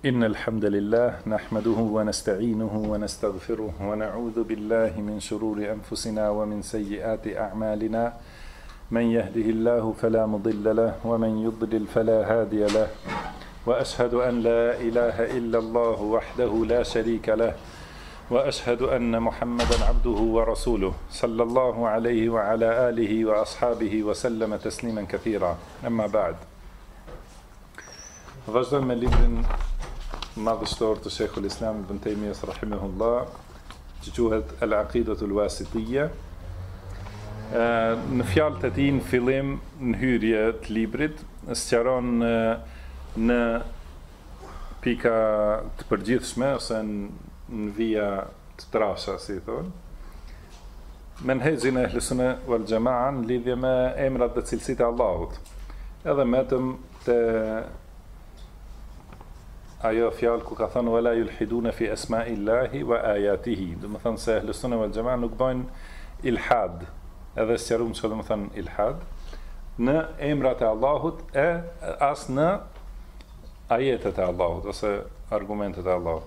إن الحمد لله نحمده ونستعينه ونستغفره ونعوذ بالله من شرور أنفسنا ومن سيئات أعمالنا من يهده الله فلا مضل له ومن يضلل فلا هادي له وأشهد أن لا إله إلا الله وحده لا شريك له وأشهد أن محمدا عبده ورسوله صلى الله عليه وعلى آله وأصحابه وسلم تسليما كثيرا أما بعد. Vazhdojmë me librin madhështor të Sheikhul Islam Ibn Taymiyes rahimahullah, që quhet Al-Aqidatul Wasitiyya. Në fjalët e tij në fillim, në hyrje të librit, sqaron në pika të përgjithshme ose në vija të trasha, si thonë, menhexhin e Ehlusunne wal Jamaa në lidhje me emrat dhe cilësitë e Allahut. Edhe metëm të ajo fjalë ku ka thënë wala yulhiduna fi asma'illahi wa ayatihi, do të thonë se Ehlusunne wal Jamaa nuk bëjnë ilhad, edhe sqaruam çfarë do të thonë ilhad në emrat e Allahut e as në ajetet e Allahut ose argumentet e Allahut.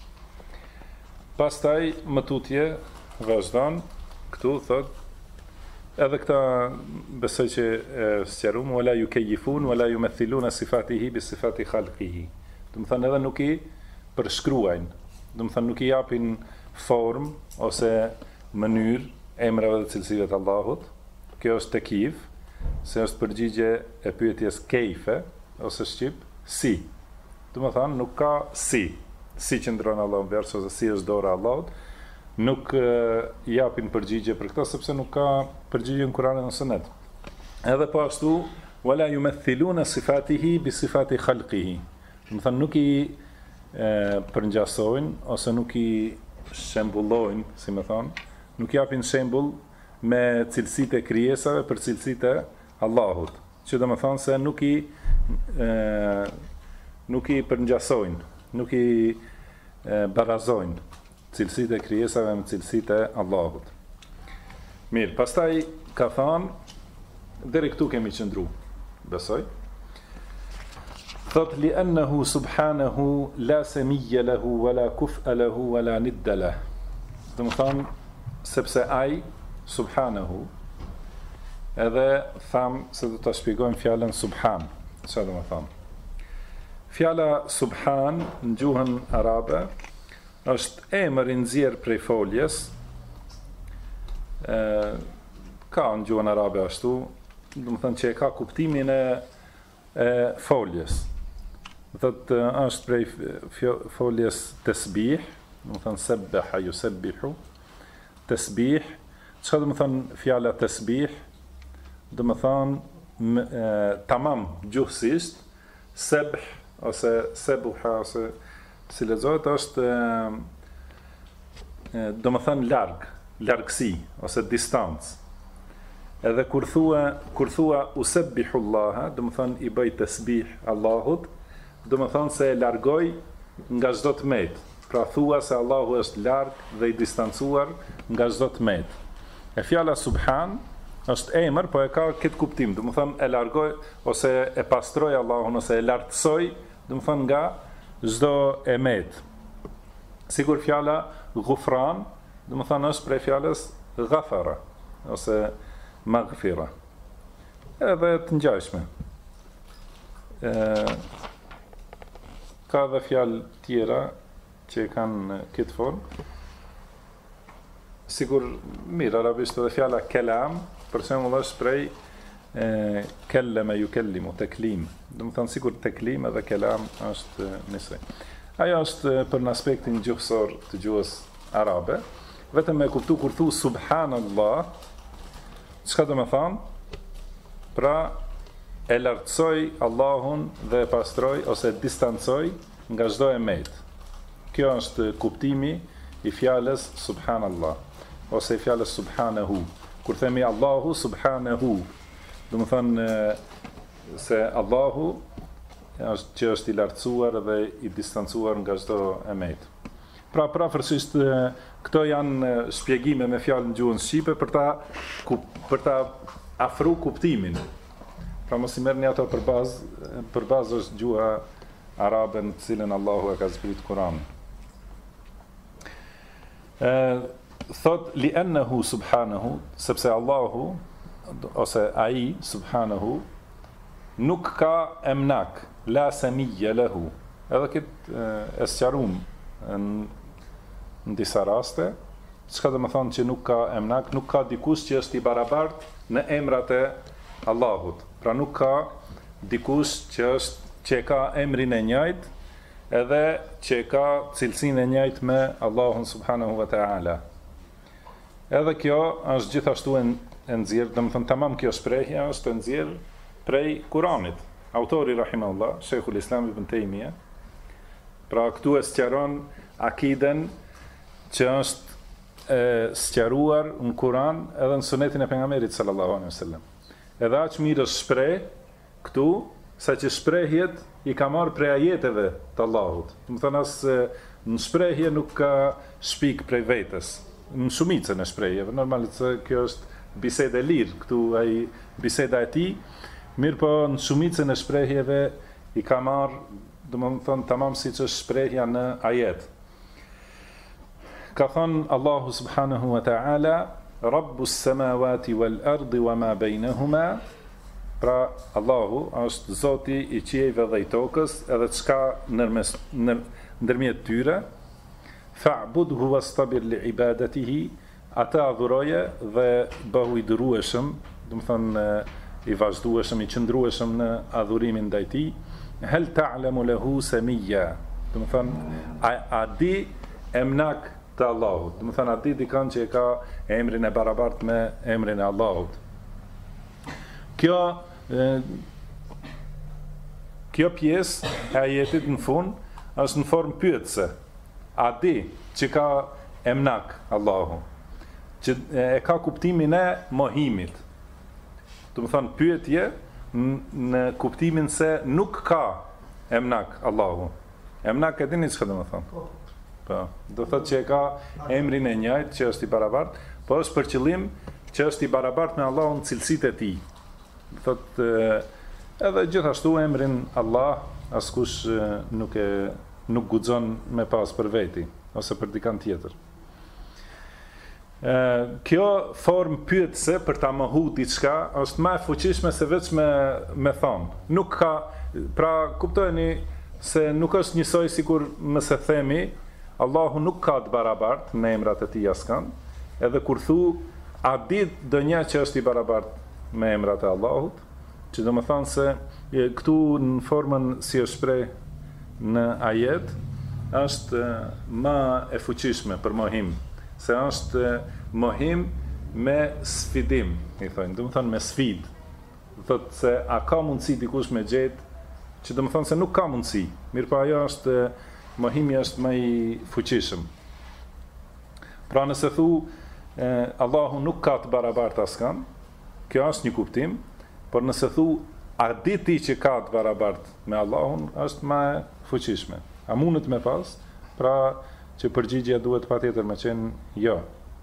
Pastaj më tutje vazhdon këtu thot edhe këta besoj që sqaruam wala yukayifun wala yumathiluna sifatihi bi sifati khalqihi. Do të thënë edhe nuk i përshkruajnë, do të thënë nuk i japin formë ose mënyrë emrave dhe cilësive të Allahut. Kjo është tekif, se është përgjigje e pyetjes kejfe ose shqip si. Do të thënë nuk ka si qëndron Allahu në vers ose si është dora e Allahut. Nuk japin përgjigje për këtë sepse nuk ka përgjigje në Kur'anin ose Sunet. Edhe po ashtu wala yumathiluna sifatihi bi sifati khalqihi. Do të thënë nuk i përngjasojnë ose nuk i shembullojnë, si më thonë, nuk japin shembull me cilësitë e krijesave për cilësitë e Allahut. Që do të thonë se nuk i përngjasojnë, nuk i barazojnë cilësitë e krijesave me cilësitë e Allahut. Mirë, pastaj ka thënë deri këtu kemi qëndru, besoj. Thot li ennehu subhanahu la semije lehu wala kuf'a lehu wala nidda leh. Dhe më thamë, sepse aj, subhanahu, edhe thamë se do të shpjegojmë fjallën subhan. Që dhe më thamë? Fjalla subhan në gjuhën arabe është emër i nxjerr prej foljes, ka në gjuhën arabe ashtu, dhe më thënë që e ka kuptimin e foljes. Thot është prej foljes tasbih, do të thonë sabbaha yusabbihu, tasbih. Çfarë do të thonë fjala tasbih? Do të thonë tamam gjuhësisht, sabh ose sabha ose si lezohet është do të thonë largësi ose distancë. Edhe kur thua usabbihu Allah, do të thonë i bëj tasbih Allahut, do më thonë se e largoj nga çdo tmet. Pra thua se Allahu është larg dhe i distancuar nga çdo tmet. E fjala subhan është emër, po e ka këtë kuptim. Do më thonë e largoj ose e pastroj Allahun ose e lartësoj, do më thonë nga çdo emet. Sigur fjala ghufran, do më thonë është prej fjalës ghafara ose maghfira. Edhe të ngjashme. Ka dhe fjalë tjera që kanë këtë formë. Sigur, mirë, arabisht edhe fjala kelam, për shembull është prej kelleme yukellimu, teklim. Do të thonë sigur teklim edhe kelam është njësoj. Ajo është për në aspektin gjuhësor të gjuhës arabe. Vetëm me kuptu kur thu subhanallah, çka do të thonë? Pra e lartësoj Allahun dhe e pastroj ose distancoj nga çdo emet. Kjo është kuptimi i fjalës subhanallah ose i fjalës subhanahu. Kur themi Allahu subhanahu, do të thonë se Allahu është i lartësuar dhe i distancuar nga çdo emet. Pra prafërsisht këto janë shpjegime me fjalë në gjuhën shqipe për ta afru kuptimin. Pra mos i merrni ato për bazë është gjuha arabe në të cilën Allahu e ka zbrit Kur'anin. Thot li ennehu subhanahu, sepse Allahu ose ai subhanahu nuk ka emnak, la samiyya lahu. Edhe këtë e sqarum në disa raste, çka do të thonë që nuk ka emnak, nuk ka dikush që është i barabartë në emrat e Allahut. Pra nuk ka dikush që ka emrin e njëjtë edhe që ka cilësinë e njëjtë me Allahun subhanahu wa ta'ala. Edhe kjo është gjithashtu e nxjerr, domethënë tamam kjo shprehje është e nxjerr prej Kuranit. Autori rahimahullah, Sheikhul Islam Ibn Taymija, pra këtu e sqaron akiden që është sqaruar në Kur'an edhe në sunetin e pejgamberit sallallahu alaihi wasallam. Edhe aq mirë shpreh këtu sa që shprehjet i ka marrë prej ajeteve të Allahut. Do të thonë as në shprehje nuk ka shpik prej vetes. Në shumicën e shprehjeve, normalisht kjo është bisedë e lirë, këtu ai biseda e tij, mirë po në shumicën e shprehjeve i ka marrë, do të thonë tamam siç është shprehja në ajet. Ka thënë Allahu subhanahu wa ta'ala, Rabbus samawati wal ardi wa ma bainahuma, pra Allahu është Zoti i qiejve dhe i tokës edhe çka ndërmjet tyre, fa'budhu wastabir li ibadatihi, ata adhuroje dhe bëhu i durueshëm, do të thonë i vazhdueshëm, i qëndrueshëm në adhurimin ndaj tij. Hal ta'lamu lahu samiyya, do të thonë a di emnak të Allahut, do të thonë a di dikon që e ka emrin e barabartë me emrin e Allahut. Kjo pjesë e ajetit në fund është në formë pyetëse. A di që ka emnak Allahu, që e ka kuptimin e mohimit. Do të thonë pyetje në kuptimin se nuk ka emnak Allahu. Emnak e dini çka do të thonë? Po, do thotë që e ka emrin e njëjtë që është i barabartë, po është për qëllim që është i barabartë me Allahun në cilësitë e tij. Do thotë edhe gjithashtu emrin Allah askush nuk guxon me pas për veti ose për dikant tjetër. Kjo formë pyetëse për ta mohu diçka është më e fuqishme se vetëm me thonë. Nuk ka, pra kuptojeni se nuk është njësoj sikur mëse themi Allahu nuk ka të barabartë me emrat e tij askan, edhe kur thu a di ndonjë që është i barabartë me emrat e Allahut, që do të thonë se këtu në formën si është shpreh në ajet është më e fuqishme për mohim, se është mohim me sfidim, i thonë, do të thonë me sfidë. Do thotë se a ka mundësi dikush me gjetë, që do të thonë se nuk ka mundësi, mirëpo ajo është mohimi është më i fuqishëm. Pra nëse thu Allahu nuk ka të barabartë askan, kjo është një kuptim, por nëse thu a di ti që ka të barabartë me Allahun, është më e fuqishme. A mundet me pas? Pra që përgjigjja duhet patjetër me qenë jo.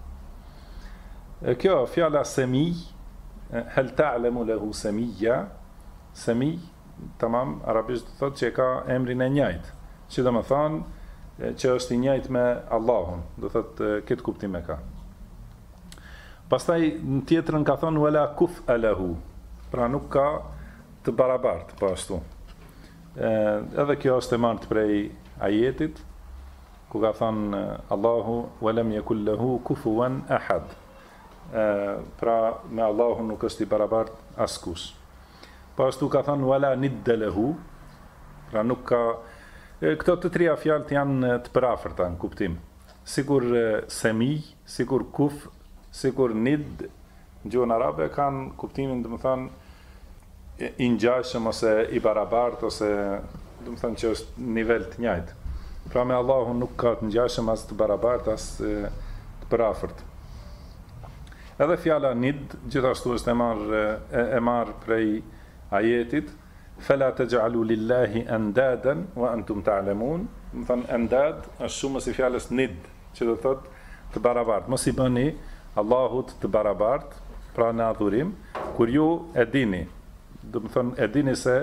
Kjo fjala semi, hal ta'lamu lahu samiyya, semi, tamam, arabisht thotë që ka emrin e njëjtë, që do të thonë që është i njëjtë me Allahun, do thotë këtë kuptim e ka. Pastaj në tjetrën ka thonë wala kuf'a lahu, pra nuk ka të barabartë po ashtu. Edhe kjo është e marrë prej ajetit ku ka thënë Allahu walam yakul lahu kufuwan ahad. Pra me Allahun nuk është i barabartë askush. Po ashtu ka thënë wala nidda lahu, pra nuk ka. Këto të trija fjalët janë të përafërta në kuptim. Sikur semi, sikur kuf, sikur nid, në gjuhën arabe kanë kuptimin, domethënë i ngjashëm ose i barabartë ose domethënë që është nivel të njëjtë. Pra me Allahun nuk ka të ngjashëm as të barabartë as të përafërt. Edhe fjala nid gjithashtu është e marr prej ajetit fela taj'alu lillahi andadan wa antum ta'lamun. Do të thonë andad është shumë si fjalës nid, që do thotë të barabartë. Mos i bëni Allahut të barabartë, pra në adhurim, kur ju e dini. Do të thonë e dini se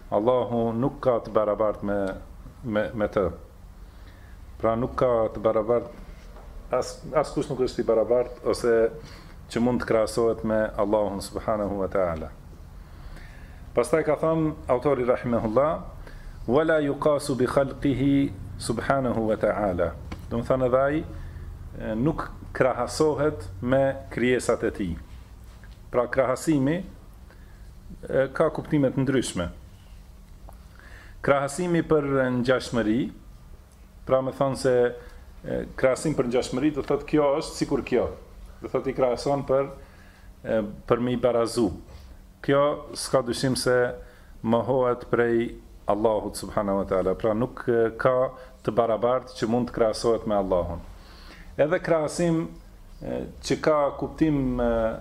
Allahu nuk ka të barabart me të. Pra nuk ka të barabart, as kush nuk është i barabart, ose që mund të krahasohet me Allahun subhanahu wa ta'ala. Pastaj ka thënë autori rahimahullah, wala yuqasu bi khalqihi subhanahu wa ta'ala. Do të thënë edhe ai nuk krahasohet me krijesat e tij. Pra krahasimi ka kuptime të ndryshme. Krahasimi për ngjashmëri, pra më thonë se krahasim për ngjashmëri do thotë kjo është sikur kjo. Do thotë i krahason për me i barazu. Kjo s'ka dyshim se mohohet prej Allahut subhanahu wa taala, pra nuk ka të barabartë që mund të krahasohet me Allahun. Edhe krahasim që ka kuptim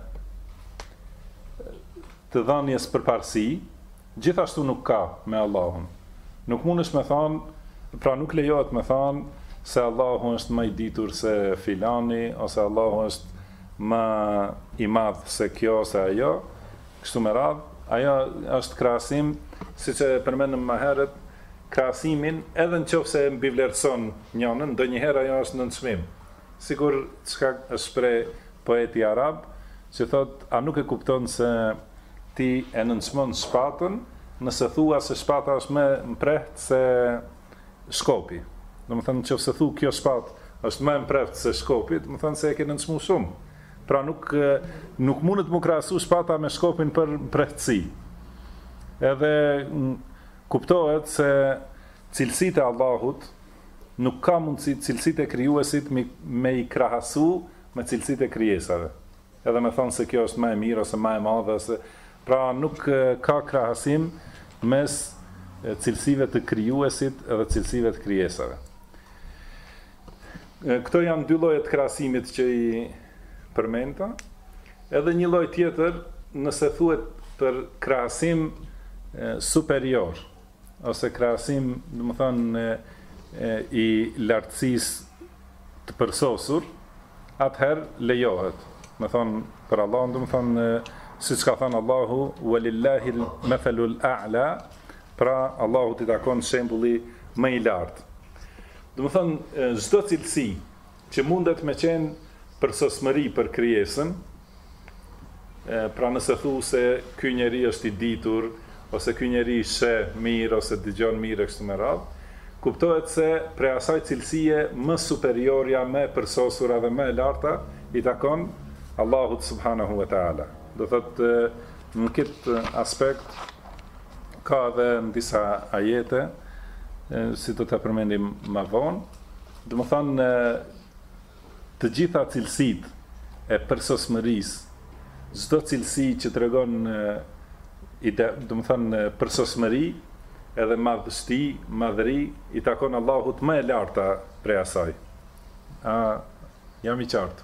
të dhënies përparësi, gjithashtu nuk ka me Allahun. Nuk mundesh me thonë, pra nuk lejohet me thonë se Allahu është më i ditur se filani, ose Allahu është më i madh se kjo ose ajo, kështu me radhë. Ajo është krahasim, siç e përmendëm më herët, krahasimin edhe nëse mbivlerëson njënën, ndonjëherë ajo është në çmim. Sigur çka është shpreh poeti arab, që thot, a nuk e kupton se ti e nënçmon shpatën, nëse thua se shpata është më mprehtë se shkopi. Domethënë nëse thu kjo shpatë është më mprehtë se shkopi, domethënë se e ke nënçmuar shumë. Pra nuk mundet më krahasu shpata me shkopin për mprehtësi. Edhe kuptohet se cilësitë e Allahut nuk ka mundësi cilësitë e krijuesit me i krahasu me cilësitë e krijesave. Edhe me thonë se kjo është më e mirë ose më e madhe, pra nuk ka krahasim mes cilësive të krijuesit edhe cilësive të krijesave. Këto janë dy lloje të krahasimit që i përmenda. Edhe një lloj tjetër, nëse thuhet për krahasim superior ose krahasim, domethënë i lartësisë të përsosur, atëherë lejohet. Me thonë për Allahun, domethënë siç ka thënë Allahu, walillahi al-mathalul a'la, pra Allahu t'i takon shembulli më i lartë. Domethënë çdo cilësi që mundet me qenë përsosmëri për krijesën, pra nëse thu se ky njeri është i ditur, ose ky njeri sheh mirë ose dëgjon mirë kështu me radhë, kuptohet se prej asaj cilësie më superiorja, më e përsosura dhe më e larta i takon Allahut subhanahu wa taala. Do thotë në këtë aspekt ka edhe në disa ajete, si do të përmendim më vonë, do të thonë të gjitha cilësitë e përsosmërisë, çdo cilësi që tregon do të thonë përsosmëri, edhe madhështi, madhëri, i takon Allahut më e larta prej asaj. Jam i qartë.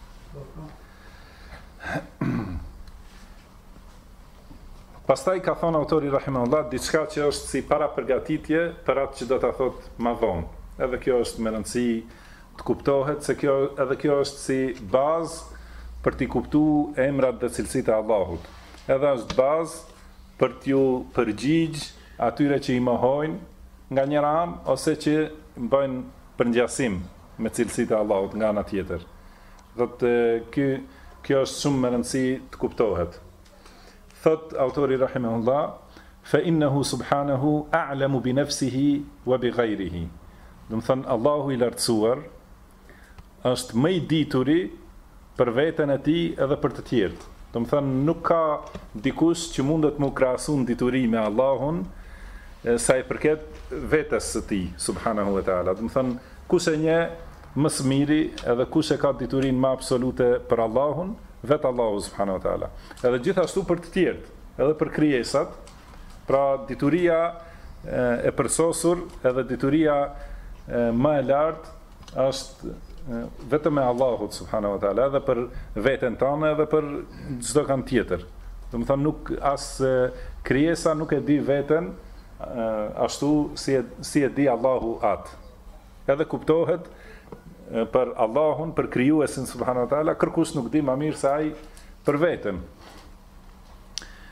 Pastaj ka thonë autori rahimahullah diçka që është si para përgatitje për atë që do ta thotë më vonë. Edhe kjo është me rëndësi të kuptohet se edhe kjo është si bazë për t'i kuptuar emrat dhe cilësitë e Allahut. Edhe është bazë për t'ju përgjigj atyre që i mohojnë nga njëra anë ose që bëjnë përngjasim me cilësitë e Allahut nga ana tjetër. Thotë kjo është shumë me rëndësi të kuptohet. Thot autori rahimahullah, fa innahu subhanahu a'lamu bi nafsihi wa bi ghayrihi. Do të thënë Allahu i lartësuar është më i dituri për veten e tij edhe për të tjerët. Do të thënë nuk ka dikush që mundet më krahasu në dituri me Allahun sa i përket vetes së tij subhanahu wa taala. Do të thënë kush e njeh më së miri edhe kush e ka diturinë më absolute për Allahun, vetë Allahu subhanahu wa taala. Edhe gjithashtu për të tjerët, edhe për krijesat, pra dituria e përsosur edhe dituria më e lartë është vetëm e Allahut subhanahu wa taala, edhe për veten tonë edhe për çdo kan tjetër. Do të thonë nuk as krijesa nuk e di veten ashtu si e di Allahu atë. Edhe kuptohet për Allahun, për krijuesin subhanahu wa taala, kërkush nuk di më mirë se ai për veten.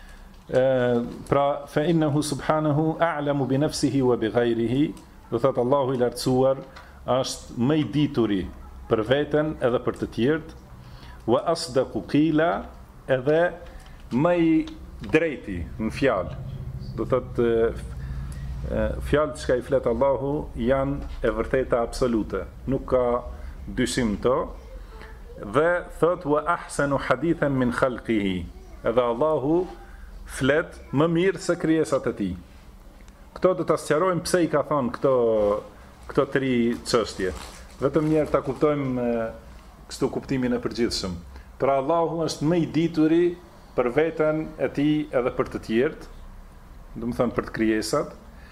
Pra fa innahu subhanahu a'lamu bi nafsihi wa bi ghayrihi, do thot Allahu i lartësuar është më i dituri për veten edhe për të tjerët, wa asdaqu qila, edhe më i drejti në fjalë. Do thot fjalët që i flet Allahu janë e vërteta absolute, nuk ka dyshim to. Dhe thot wa ahsanu hadithan min khalqihi, edhe Allahu flet më mirë se krijesat e tij. Këto do ta sqarojmë pse i ka thonë këto tri çështje. Vetëm një herë ta kuptojmë kështu kuptimin e përgjithshëm. Pra Allahu është më i dituri për veten e tij edhe për të tjerët, do të thonë për të krijesat,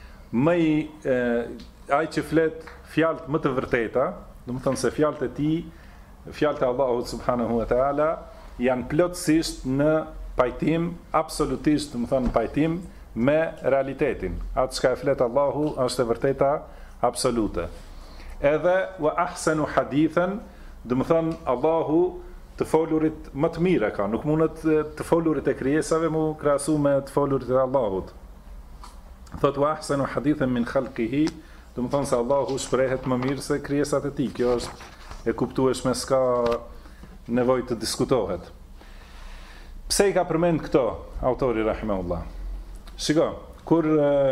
ai që flet fjalët më të vërteta, do të thonë se fjalët e tij, fjalët e Allahut subhanahu wa taala janë plotësisht në pajtim, absolutisht, do të thonë pajtim me realitetin. Atë çka e flet Allahu është e vërteta absolute. Edhe wa ahsanu hadithan, do të thonë Allahu të folurit më të mirë ka, nuk mundet të folurit e krijesave mu krahasu me të folurit e Allahut. Thot wa ahsanu hadithan min khalqihi, do të thonë se Allahu shprehet më mirë se krijesat e tij. Kjo është e kuptueshme, s'ka nevojë të diskutohet. Pse i ka përmend këto autori rahimahullah? Shiko, kur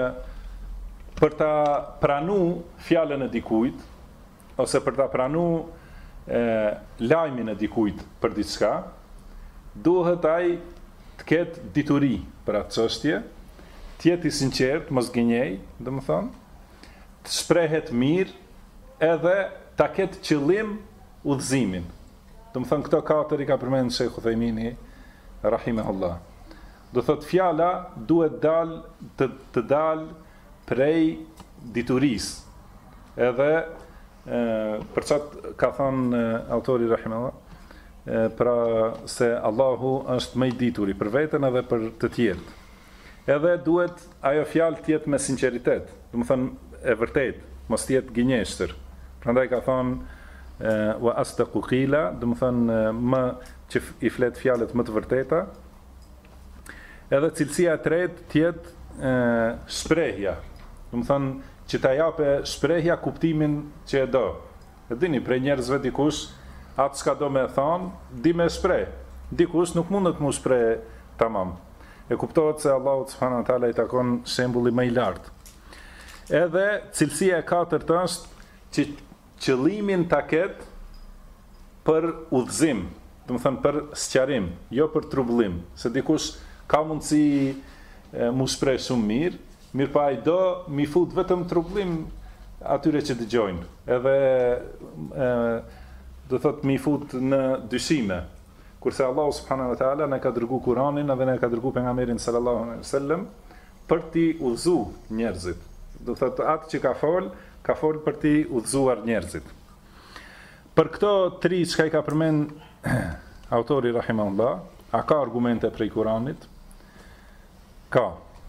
për ta pranu fjalën e dikujt, ose për ta pranu lajmin e dikujt për diçka, duhet ai të ketë dituri për atë çështje, të jetë i sinqert, mos gënjej, domethënë, të shprehet mirë, edhe ta ketë qëllim udhëzimin. Domethënë këto katër i ka përmendur Sheikh Uthaymini rahimahullah. Do thot fjala duhet të dal prej diturisë. Edhe për çfarë ka thënë autori rahimahullah, pra se Allahu është më i dituri për veten edhe për të tjerët. Edhe duhet ajo fjalë të jetë me sinqeritet, do të thonë e vërtet, mos të jetë gënjeshtër. Prandaj ka thonë wa asdaqu qila, do të thonë më që i flet fjalët më të vërteta. Edhe cilësia e tretë të jetë shprehja, do të thonë që ta japë shprehja kuptimin që e do. E dini, prej njerëzve dikush atë çka do me thonë, di me shpreh. Dikush nuk mundet mu shpreh tamam. E kuptohet se Allahu subhanahu wa taala i takon shembulli më i lartë. Edhe cilësia e katërt është që qëllimin ta ketë për udhëzim, do të thënë për sqarim, jo për trubullim, se dikush ka mundësi mu shpreh shumë mirë, mirë pa ai do mi fut vetëm trubullim atyre që dëgjojnë. Edhe do thotë mi fut në dyshime. Kurse Allahu subhanahu wa taala na ka dërguar Kur'anin edhe na ka dërguar pejgamberin sallallahu alaihi wasallam për t'i udhëzuar njerëzit. Do thotë atë që ka fol për t'i udhëzuar njerëzit. Për këto tri çka i ka përmend autori rahimahullah, a ka argumente prej Kur'anit? Ka.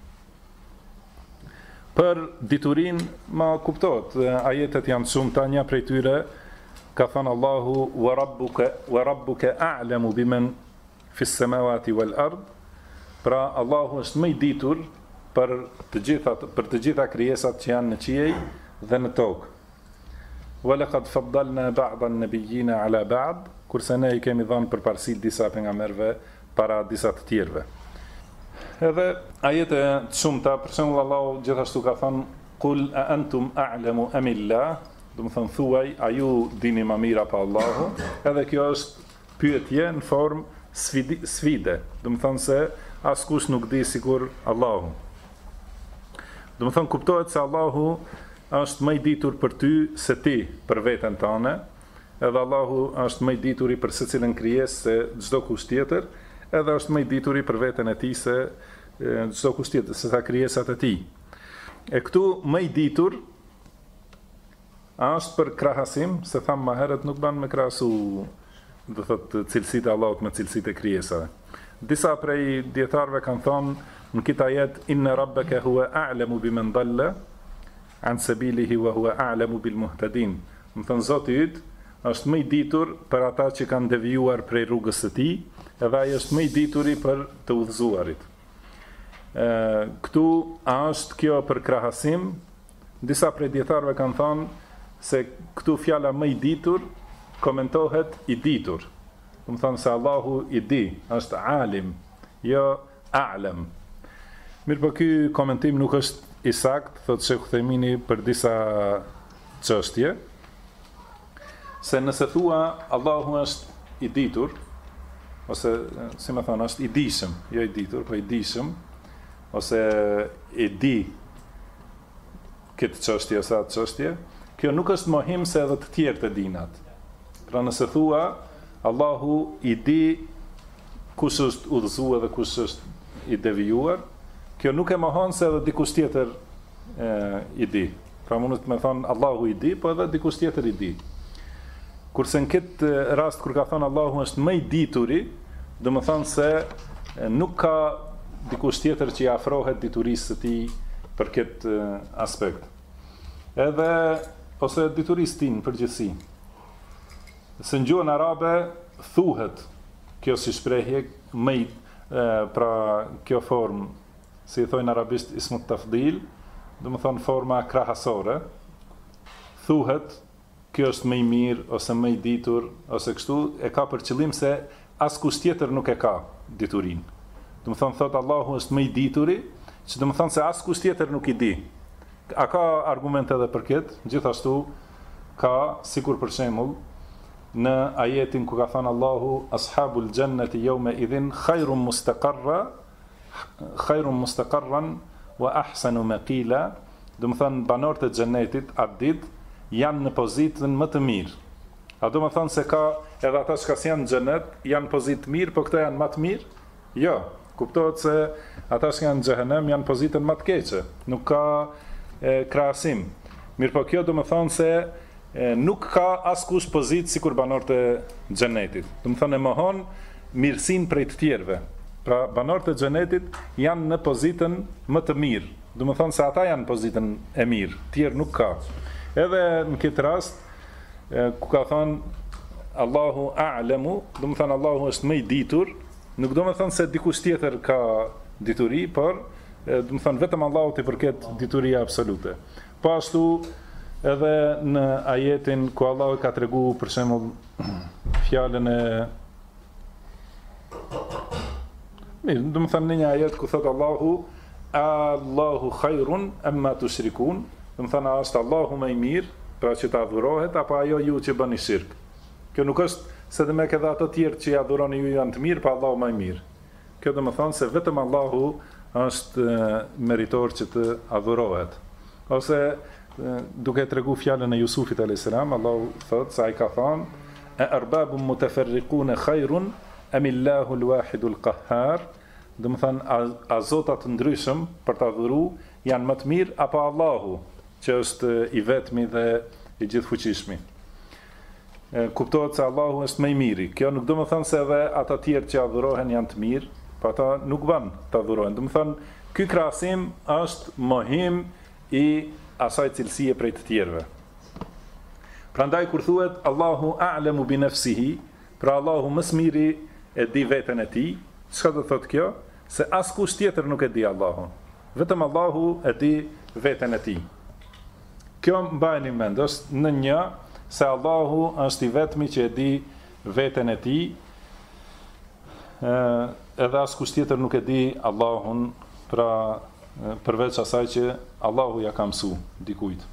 Për diturin ma kuptohet, ajetet janë shumëta, një prej tyre ka thënë Allahu wa rabbuka a'lamu biman fis samawati wal ard. Pra Allahu është më i ditur për të gjitha krijesat që janë në qiej dhe në tokë. Wa laqad faddalna ba'd an-nabiyyina 'ala ba'd, kurse ne i kemi dhënë përparësi disa pejgamberëve para disa të tjerëve. Edhe ajete të shumta, për shembull Allahu gjithashtu ka thënë qul a antum a'lamu am illah, do të thënë thuaj, a ju dini më mirë apo Allahu? Edhe kjo është pyetje në formë sfide, do të thënë se askush nuk di sikur Allahu. Do të thënë kuptohet se Allahu është më i ditur për ty se ti për veten tënde, edhe Allahu është më i dituri për secilën krijesë se çdo kush tjetër, edhe është më i dituri për veten e tij se çdo kush tjetër, se sa krijesat e tij. E këtu më i ditur është për krahasim, se thamë më herët nuk ban me krahasu, do thotë, cilësitë e Allahut me cilësitë e krijesave. Disa prej dietarëve kanë thonë në këtë ajet inna rabbaka huwa a'lamu biman dalla an sabilihi wa huwa a'lamu bil muhtadin. Do thonë Zoti yt është më i ditur për ata që kanë devijuar prej rrugës së tij, edhe ai është më i dituri për të udhëzuarit. Këtu është kjo për krahasim, disa prej dietarëve kanë thënë se këtu fjala më i ditur komentohet i ditur. Do të thonë se Allahu i di, është alim, jo a'lam. Mirë, po ky komentim nuk është i saktë, thotë Sheikh Uthejmini për disa çështje, se nëse thua Allahu është i ditur, ose si më thonë është i dishëm, jo i ditur, po i dishëm, ose i di këtë çështje ose atë çështje, kjo nuk është mohim se edhe të tjerë të dinat. Pra nëse thua Allahu i di kush është udhëzuar dhe kush është i devijuar, kjo nuk e mohon se edhe dikush tjetër i di. Pra mundet me thonë Allahu i di, po edhe dikush tjetër i di. Kurse në këtë rast kur ka thonë Allahu është më i dituri, do të thonë se nuk ka dikush tjetër që i afrohet diturisë së tij për këtë aspekt. Edhe ose diturisë tij në përgjithësi. Se në gjuhën arabe thuhet kjo si shprehje pra kjo formë, si i thojnë arabisht ismut tafdil, do të thonë forma krahasore, thuhet kjo është më i mirë ose më i ditur ose kështu, e ka për qëllim se askush tjetër nuk e ka diturinë. Do të thonë thot Allahu është më i dituri, që do të thonë se askush tjetër nuk i di. A ka argument edhe për këtë? Gjithashtu ka, sikur për shembull, në ajetin ku ka thënë Allahu ashabul jannati yawma idhin khairun mustaqarran wa ahsanu maqila, do të thonë banorët e xhenetit atë ditë janë në pozitën më të mirë. A do të thonë se ka edhe ata që janë në xhenet janë pozitë të mirë, po këto janë më të mirë? Jo, kuptohet se ata që janë në xhehenem janë pozitën më të keqe. Nuk ka krahasim. Mirë, po kjo do të thonë se nuk ka askush pozitë sikur banorët e xhenetit. Do të thonë e mohon mirësinë prej të tjerëve. Pra banorët e xhenetit janë në pozitën më të mirë. Do të thonë se ata janë në pozitën e mirë, tjerë nuk ka. Edhe në këtë rast ku ka thënë Allahu a'lamu, do të thonë Allahu është më i ditur, nuk do të thonë se dikush tjetër ka dituri, por do të thonë vetëm Allahut i përket dituria absolute. Po ashtu edhe në ajetin ku Allahu ka treguar për shembull fjalën e do të thonë në një ajet ku thot Allahu khairun amma tushrikun, do të thonë është Allahu më i mirë, pra që ta adhurohet apo ajo ju që bëni shirk. Kjo nuk është se dhe me këdha ato tjerë që i adhuroni ju janë të mirë, pa Allahu më i mirë. Kjo do të thonë se vetëm Allahu është meritor që të adhurohet. Ose duke tregu fjalën e Jusufit a.s. Allahu thot se ai ka thënë e arbabun mutafarriqun khairun am Allahu al-wahid al-qahhar, do të thonë a zota të ndryshëm për të adhuruar janë më të mirë apo Allahu që është i vetmi dhe i gjithfuqishmi. Kuptohet se Allahu është më i miri. Kjo nuk do të thonë se edhe ata tjerë që adhurohen janë të mirë, por ata nuk van të adhurohen. Do të thonë ky krahasim është mohim i asaj cilësie prej të tjerëve. Prandaj kur thuhet Allahu a'lamu bi nafsihi, pra Allahu më së miri e di veten e tij, çka do thotë kjo? Se askush tjetër nuk e di Allahun. Vetëm Allahu e di veten e tij. Kjo mbajeni mend, është në një se Allahu është i vetmi që e di veten e tij, edhe askush tjetër nuk e di Allahun, pra përveç asaj që Allahu ja ka mësuar dikujt.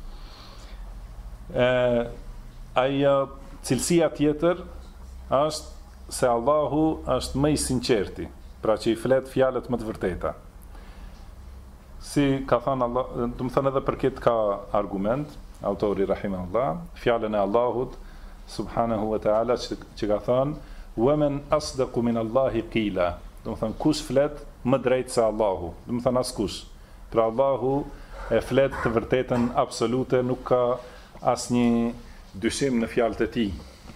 Ajo cilësia tjetër është se Allahu është më i sinqerti, pra që i flet fjalët më të vërteta. Si ka thënë Allah, do të thënë edhe për këtë ka argument, autori rahimahullah, fjalën e Allahut subhanahu wa ta'ala që ka thënë wa man asdaqu min Allahi qila, do të thënë kush flet më drejt se Allahu, do të thënë askush. Pra Allahu e flet të vërtetën absolute, nuk ka asnjë dyshim në fjalët e tij.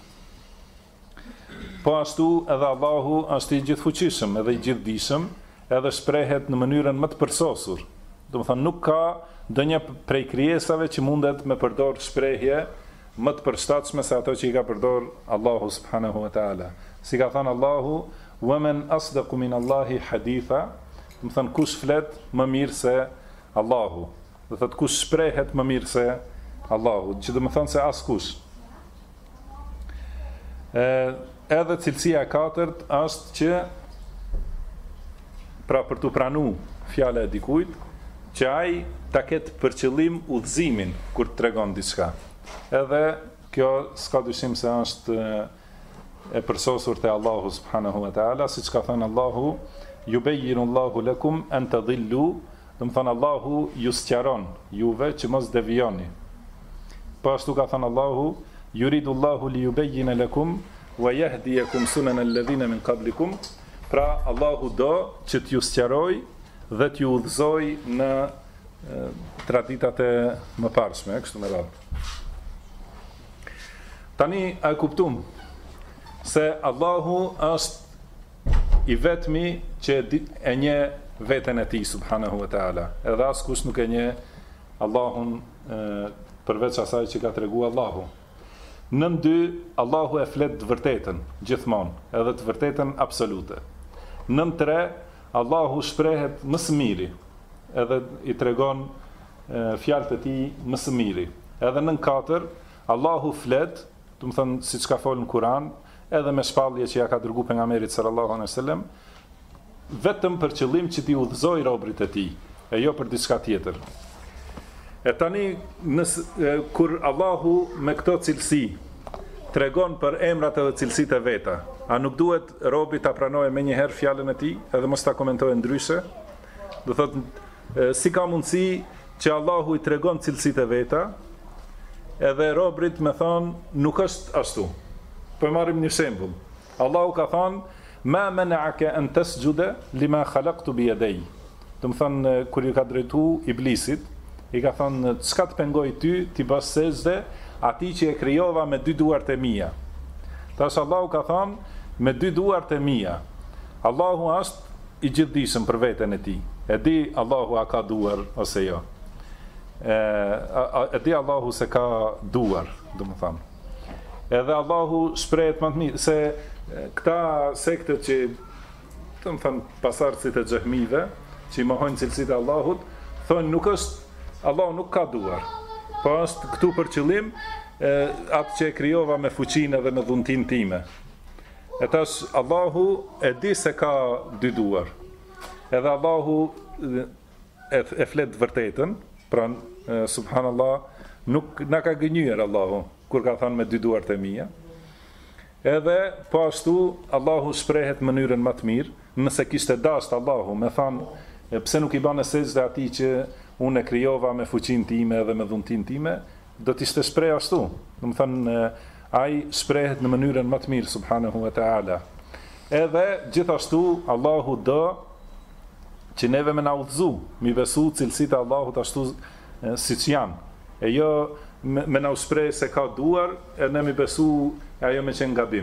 Po ashtu edhe Allahu është i gjithfuqishëm, edhe i gjithdijshëm, edhe shprehet në mënyrën më të përsosur. Do të thonë nuk ka ndonjë prej krijesave që mundet me përdor shprehje më të përshtatshme se ato që i ka përdor Allahu subhanahu wa taala. Si ka thënë Allahu, "Wa man asdaqu min Allahi haditha", më thënë kush flet më mirë se Allahu. Dhe thot kush shprehet më mirë se Allahu, që do më thënë se askush. Edhe cilësia e katërt është që pra për të pranu fjala e dikujt, që ai ta ketë për qëllim udhëzimin kur tregon diçka. Edhe kjo s'ka dyshim se është e përsosur te Allahu subhanahu wa taala, siç ka thënë Allahu, yubayyinu Allahu lakum an tadhillu, do të thënë Allahu ju sqaron juve që mos devijoni. Po ashtu ka thënë Allahu, yuridu Allahu li yubayyina lakum wa yahdiyakum sunana alladhina min qablikum. Pra Allahu do që t'ju sqaroj dhe t'ju udhëzoj në traditat e mëparshme, kështu me radhë. Tani a kuptum se Allahu është i vetmi që e nje veten e tij subhanahu wa taala. Edhe askush nuk e nje Allahun përveç asaj që ka treguar Allahu. Nën dy, Allahu e flet të vërtetën gjithmonë, edhe të vërtetën absolute. Nën tre, Allahu shprehet më së miri, edhe i tregon fjalët e tij më së miri. Edhe nën katër, Allahu flet, do të thënë siç ka folën në Kur'an, edhe me shpallje që ja ka dërguar pejgamberit sallallahu alaihi wasallam, vetëm për qëllim që t'i udhëzojë robërit e tij, e jo për diçka tjetër. E tani, kur Allahu me këto cilësi tregon për emrat edhe cilësitë e veta, a nuk duhet robi ta pranojë me njëherë fjalën e tij, edhe mos ta komentojë ndryshe? Do thotë, si ka mundësi që Allahu i tregon cilësitë e veta, edhe robrit me thonë nuk është ashtu. Po marrim një shembull. Allahu ka thonë, ma mana'aka an tasjuda lima khalaqtu bi yadayya. Do të thonë kur i ka drejtuar iblisit, i ka thonë, çka të pengoj ty ti bësh sejdë atij që e krijova me dy duart e mia. Tash Allahu ka thonë, me dy duart e mia. Allahu është i gjithdijshëm për veten e tij. E di Allahu a ka duar ose jo. E di Allahu se ka duar, do të thonë. Edhe Allahu shprehet më të mirë se këta sekte që, do të thonë, pasardhësit e xehmive, që i mohojnë cilësitë e Allahut, thonë nuk është Allahu nuk ka duar, po është këtu për qëllim atë që e krijova me fuqinë dhe me dhuntin time. E tash Allahu e di se ka dy duar. Edhe Allahu e flet vërtetën, pra subhanallah, nuk na ka gënjur Allahu kur ka thënë me dy duart e mia. Edhe po ashtu Allahu shprehet në mënyrën më të mirë, nëse kishte dashur Allahu me thënë pse nuk i bën sejdë atij që unë e krijova me fuqinë time dhe me dhuntin time, do t'ishte shpreh ashtu. Do të thënë ai shprehet në mënyrën më të mirë subhanahu wa taala. Edhe gjithashtu Allahu do që neve me na udhëzu, mi besu cilësitë e Allahut ashtu siç janë. E jo me na shpreh se ka duar, e ne mi besu ajo me qenë gabim.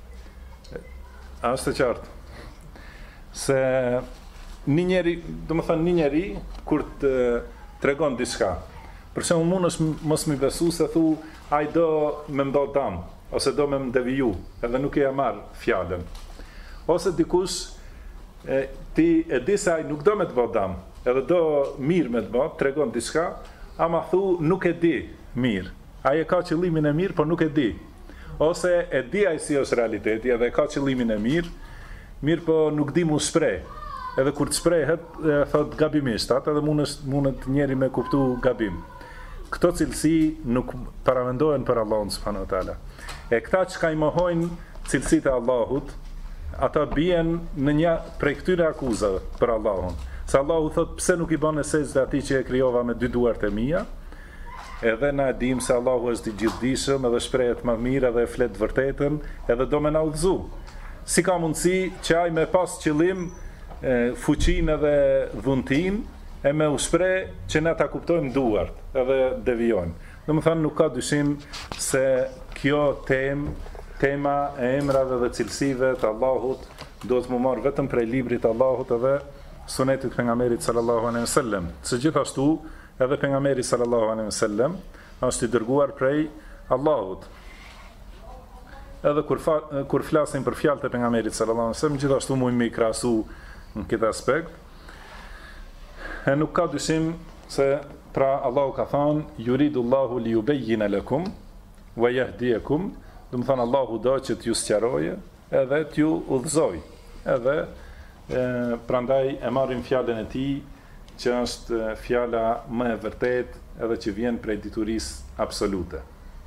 A është e qartë? Se një njeri, do më thënë një njeri, kur të tregon diçka, për shembull mund mos mi besu se thu, ai do me mdo dam, ose do me mdeviju, edhe nuk e marr fjalën. Ose dikush, ti e di se ai nuk do me të bë dam, edhe do mirë me të bë, tregon diçka, ama thu nuk e di mirë. Ai e ka qëllimin e mirë, por nuk e di. Ose e di ai si është realiteti, edhe e ka qëllimin e mirë po nuk di mu shpreh. Edhe kur të shprehet, thot gabimisht, edhe mundet njeri me kuptu gabim. Këto cilësi nuk paramendohen për Allahun subhanahu wa taala. E këta që ka i mohojnë cilësitë e Allahut, ata bien në një prej këtyre akuzave për Allahun. Se Allahu thot, pse nuk i bën sejdë atij që e krijova me dy duart e mia? Edhe na e dim se Allahu është i gjithdijshëm, edhe shprehet më mirë, edhe e flet vërtetën, edhe do me na udhëzu. Si ka mundësi që ai me pas qëllim fuqinë edhe dhuntin, e me u shpreh që ne ta kuptojmë duart edhe devijojmë. Domethënë nuk ka dyshim se kjo tema e emrave dhe cilësive të Allahut duhet më marrë vetëm prej librit të Allahut edhe sunetit pejgamberit sallallahu alaihi wasallam. Se gjithashtu edhe pejgamberi sallallahu alaihi wasallam është i dërguar prej Allahut. Edhe kur flasim për fjalët e pejgamberit sallallahu alaihi wasallam, gjithashtu mund me krahasu në këtë aspekt. Nuk ka dyshim se pra Allahu ka thënë yuridullahu liyubayyina lakum wa yahdiyakum, do të thënë Allahu do që t'ju sqaroje edhe t'ju udhëzoj. Edhe prandaj e marrim fjalën e tij që është fjala më e vërtetë edhe që vjen prej diturisë absolute.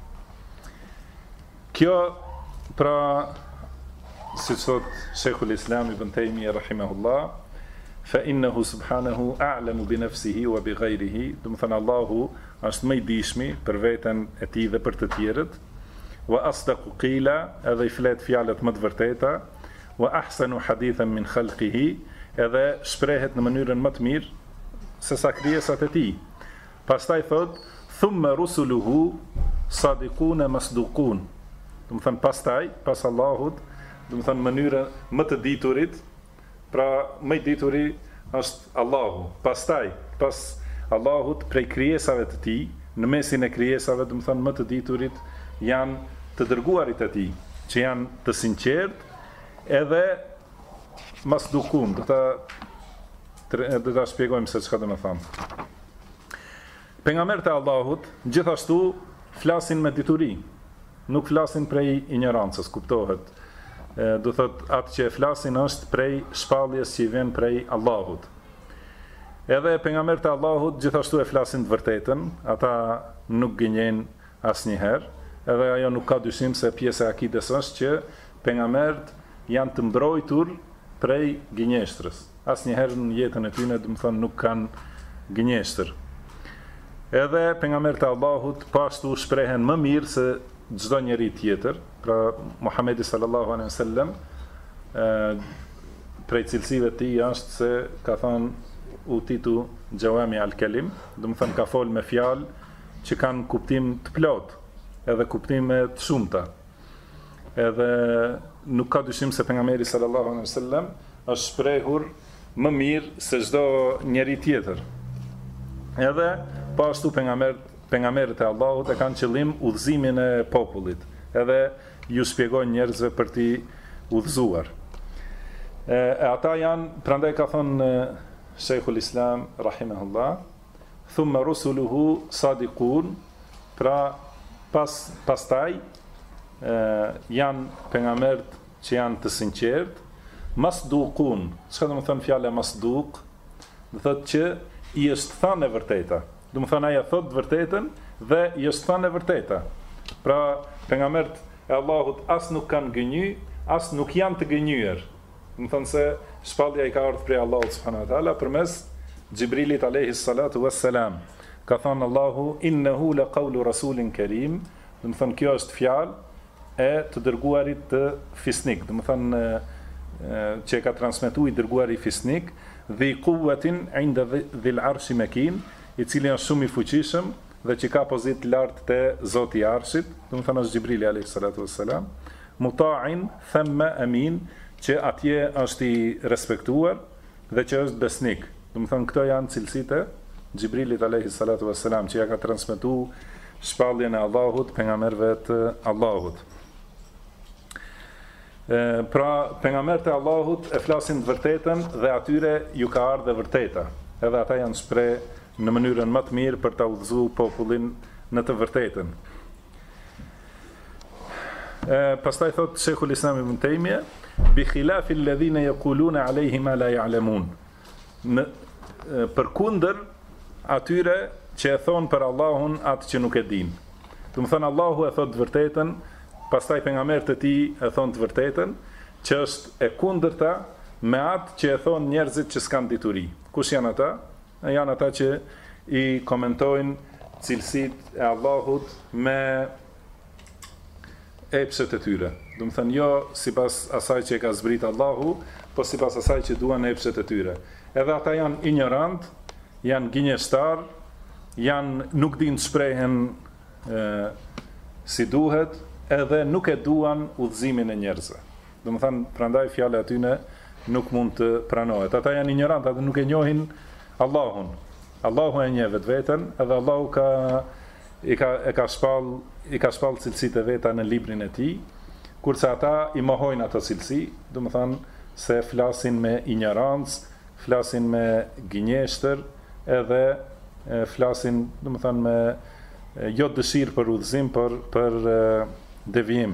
Kjo pra siç thot Sheikhul Islam Ibn Taymiyyah rahimahullah, fa innahu subhanahu a'lamu bi nafsihi wa bi ghayrihi, do të thënë Allahu është më i dijshmi për veten e tij dhe për të tjerët, wa asdaqu qila, edhe i flet fjalët më të vërteta, wa ahsanu hadithan min khalqihi, edhe shprehet në mënyrën më të mirë se sa krijesat e tij. Pastaj thot thumma rusuluhu sadiqun masduqun, do të thënë pastaj pas Allahut, do të thënë mënyra më të diturit, pra më i dituri është Allahu. Pastaj pas Allahut prej krijesave të tij, në mesin e krijesave, do të thënë më të diturit janë të dërguarit e tij, që janë të sinqert edhe masdukun. Do ta shpjegojmë se çka do të them. Pejgamberët e Allahut gjithashtu flasin me dituri, nuk flasin prej ignorancës, kuptohet. Do thot atë që flasin është prej shpalljes që i vjen prej Allahut. Edhe pejgamberët e Allahut gjithashtu e flasin të vërtetën, ata nuk gënjejnë asnjëherë, edhe ajo nuk ka dyshim se pjesë e akides është që pejgamberët janë të mbrojtur prej gënjeshtrës. Asnjëherë në jetën e tyre, do të thonë, nuk kanë gënjeshtër. Edhe pejgamberët e Allahut pashtu shprehen më mirë se çdo njeri tjetër. Pra Muhamedi sallallahu alaihi wasallam prej cilësive të tij është se ka thënë utitu jawami al-kalim, do të thënë ka fol me fjalë që kanë kuptim të plot, edhe kuptime të shumta. Edhe nuk ka dyshim se pejgamberi sallallahu alaihi wasallam është shprehur më mirë se çdo njeri tjetër. Edhe pashtu pejgamberët e Allahut e kanë qëllim udhëzimin e popullit, edhe ju shpjegojnë njerëzve për t'i udhëzuar. Ata janë, prandaj ka thënë Sheikhul Islam rahimahullah, thumma rusuluhu sadiqun, pra pastaj janë pejgamberët që janë të sinqert, masduqun. Çka do të thonë fjala masduq? Do thotë që i është thënë e vërteta. Do të thonë ai thot vërtetën dhe i është thënë e vërteta. Pra pejgamberët e Allahut as nuk kanë gënjy, as nuk janë të gënjyer. Do të thonë se shpallja i ka ardhur prej Allahut subhanahu wa taala përmes Xhibrilit alayhi salatu wassalam. Ka thënë Allahu innahu la qawlu rasulin karim, do të thonë kjo është fjalë e të dërguarit të fisnik, do të thonë që ka transmetuar i dërguari fisnik, dhi quwwatin inda dhil arshi makin, i cili është shumë i fuqishëm dhe që ka pozitë lartë te Zoti i Arshit, do të thonë është Xhibrili alayhi salatu wassalam, muta'in thumma amin, që atje është i respektuar dhe që është besnik. Do të thonë këto janë cilësitë e Xhibrilit alayhi salatu wassalam, që ja ka transmetuar shpalljen e Allahut pejgamberëve të Allahut. Pra pejgamberët e Allahut e flasin të vërtetën dhe atyre ju ka ardhur e vërteta. Edhe ata janë shpreh në mënyrën më të mirë për ta udhëzuar popullin në të vërtetën. Pastaj thot Sheikhul Islam Ibn Taymiyyah, bi khilafi alladhina yaquluna alayhi ma la ya'lamun. Përkundër atyre që e thon për Allahun atë që nuk e din. Do të thonë Allahu e thot të vërtetën, pastaj pejgamberët e tij e thon të vërtetën, që është e kundërta me atë që e thon njerëzit që s'kan dituri. Kush janë ata? Janë ata që i komentojnë cilësitë e Allahut me epshet e tyre. Do të thënë jo sipas asaj që e ka zbrit Allahu, po sipas asaj që duan epshet e tyre. Edhe ata janë ignorant, janë gënjeshtar, nuk dinë të shprehen si duhet, edhe nuk e duan udhëzimin e njerëzve. Do të thënë prandaj fjala e tyre nuk mund të pranohet. Ata janë ignorant, ata nuk e njohin Allahun. Allahu e njeh vetveten, edhe Allahu i ka shpall cilësitë e veta në librin e tij, kurse ata i mohojnë ato cilësi, do të thonë se flasin me ignorancë, flasin me gënjeshtër, edhe flasin, do të thënë, me jo dëshirë për udhëzim, për devijim.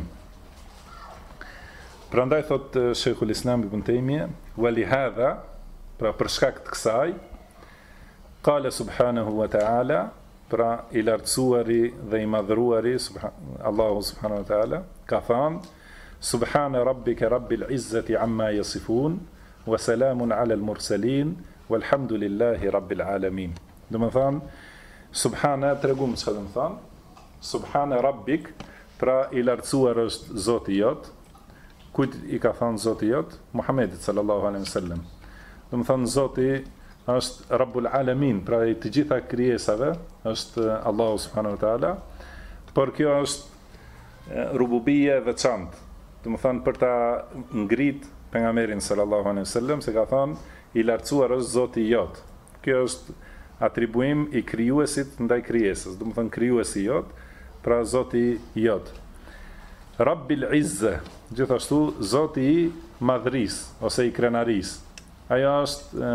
Prandaj thot Sheikhul Islam Ibn Taymija, walihadha, pra për shkak të kësaj, qala subhanahu wa ta'ala, pra i lartësuari dhe i madhruari Allahu subhanahu wa ta'ala ka thënë: Subhana rabbika rabbil izzati amma yasifun wa salamun ala al-mursalin walhamdulillahi rabbil alamin. Do të thënë, subhana tregum çfarë do të thënë? Subhana rabbik, pra i lartësuar është Zoti jot. Kujt i ka thënë Zoti jot? Muhammedit sallallahu alaihi wasallam. Do të thënë Zoti është Rabbul Alamin, pra i të gjitha krijesave është Allahu subhanahu wa taala. Por kjo është rububie veçantë. Do të thënë për ta ngrit pejgamberin sallallahu alaihi wasallam, se ka thënë i lartësuar është Zoti jot. Kjo është atribuim i krijuesit ndaj krijesës. Do të thënë krijuesi jot, pra Zoti jot. Rabbil Izza, gjithashtu Zoti i madhërisë ose i krenarisë. Ajo është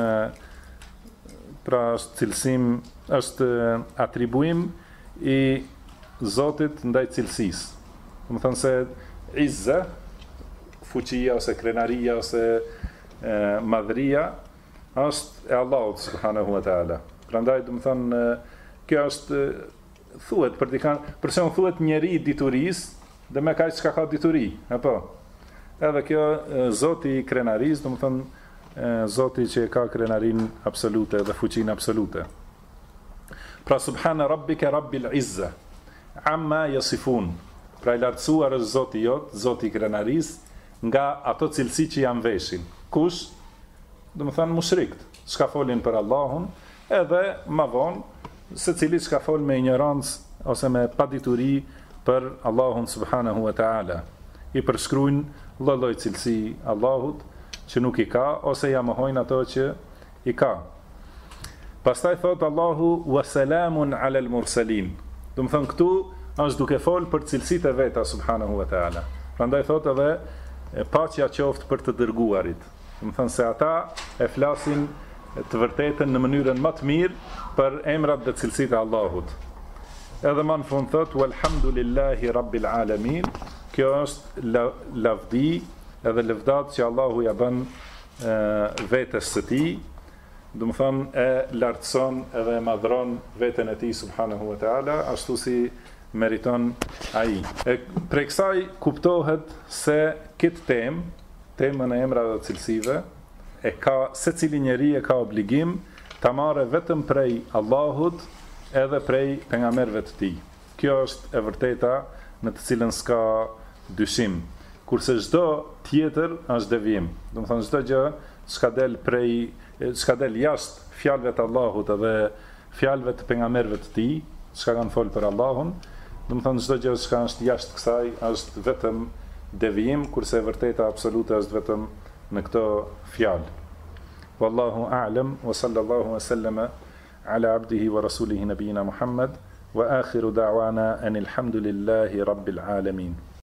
pra është cilësim, është atribuim i Zotit ndaj cilësisë. Do të thënë se Izza, fuqia ose krenaria ose madhëria është e Allahut subhanahu wa taala. Prandaj do të thënë kjo është thuhet për dikan, përse u thuhet njeri i diturisë, dhe me kaq çka ka dituri, apo. Edhe kjo Zoti i krenarisë, do të thënë Zoti që ka krenarin absolute dhe fuqin absolute. Pra subhana rabbika rabbil izza amma yasifun. Pra i lartësuar është Zoti jot, Zoti i krenarisë nga ato cilësi që janë veshin. Kush? Do të thënë mushrikët, çka folin për Allahun, edhe më vonë secili çka fol me ignorancë ose me padituri për Allahun subhanahu wa taala. I përshkruajnë lloj-lloj cilësi Allahut që nuk i ka, ose ja mohojnë ato që i ka. Pastaj thot Allahu wa salamun ala al-mursalin. Do të thënë këtu është duke fol për cilësitë e veta subhanahu wa taala. Prandaj thot edhe paqja qoftë për të dërguarit. Do të thënë se ata e flasin të vërtetën në mënyrën më të mirë për emrat dhe cilësitë e Allahut. Edhe më në fund thot walhamdulillahi rabbil alamin. Kjo është lavdi edhe lëvdat që Allahu ja bën vetes së tij, do të thonë e lartëson edhe e madhron veten e tij subhanahu wa taala, ashtu si meriton ai. Prej kësaj kuptohet se këtë temën e emrave dhe cilësive, e ka secili njeri e ka obligim ta marrë vetëm prej Allahut edhe prej pejgamberëve të tij. Kjo është e vërteta në të cilën s'ka dyshim. Kurse çdo tjetër është devijim. Do të thonë çdo gjë çka del jashtë fjalëve të Allahut edhe fjalëve të pejgamberëve të tij, çka kanë folë për Allahun, do të thonë çdo gjë që është jashtë kësaj është vetëm devijim, kurse e vërteta absolute është vetëm në këto fjalë. Wallahu a'lam wa sallallahu wa sallama ala abdihi wa rasulihi nabiyina Muhammad wa akhiru da'wana anil hamdulillahi rabbil alamin.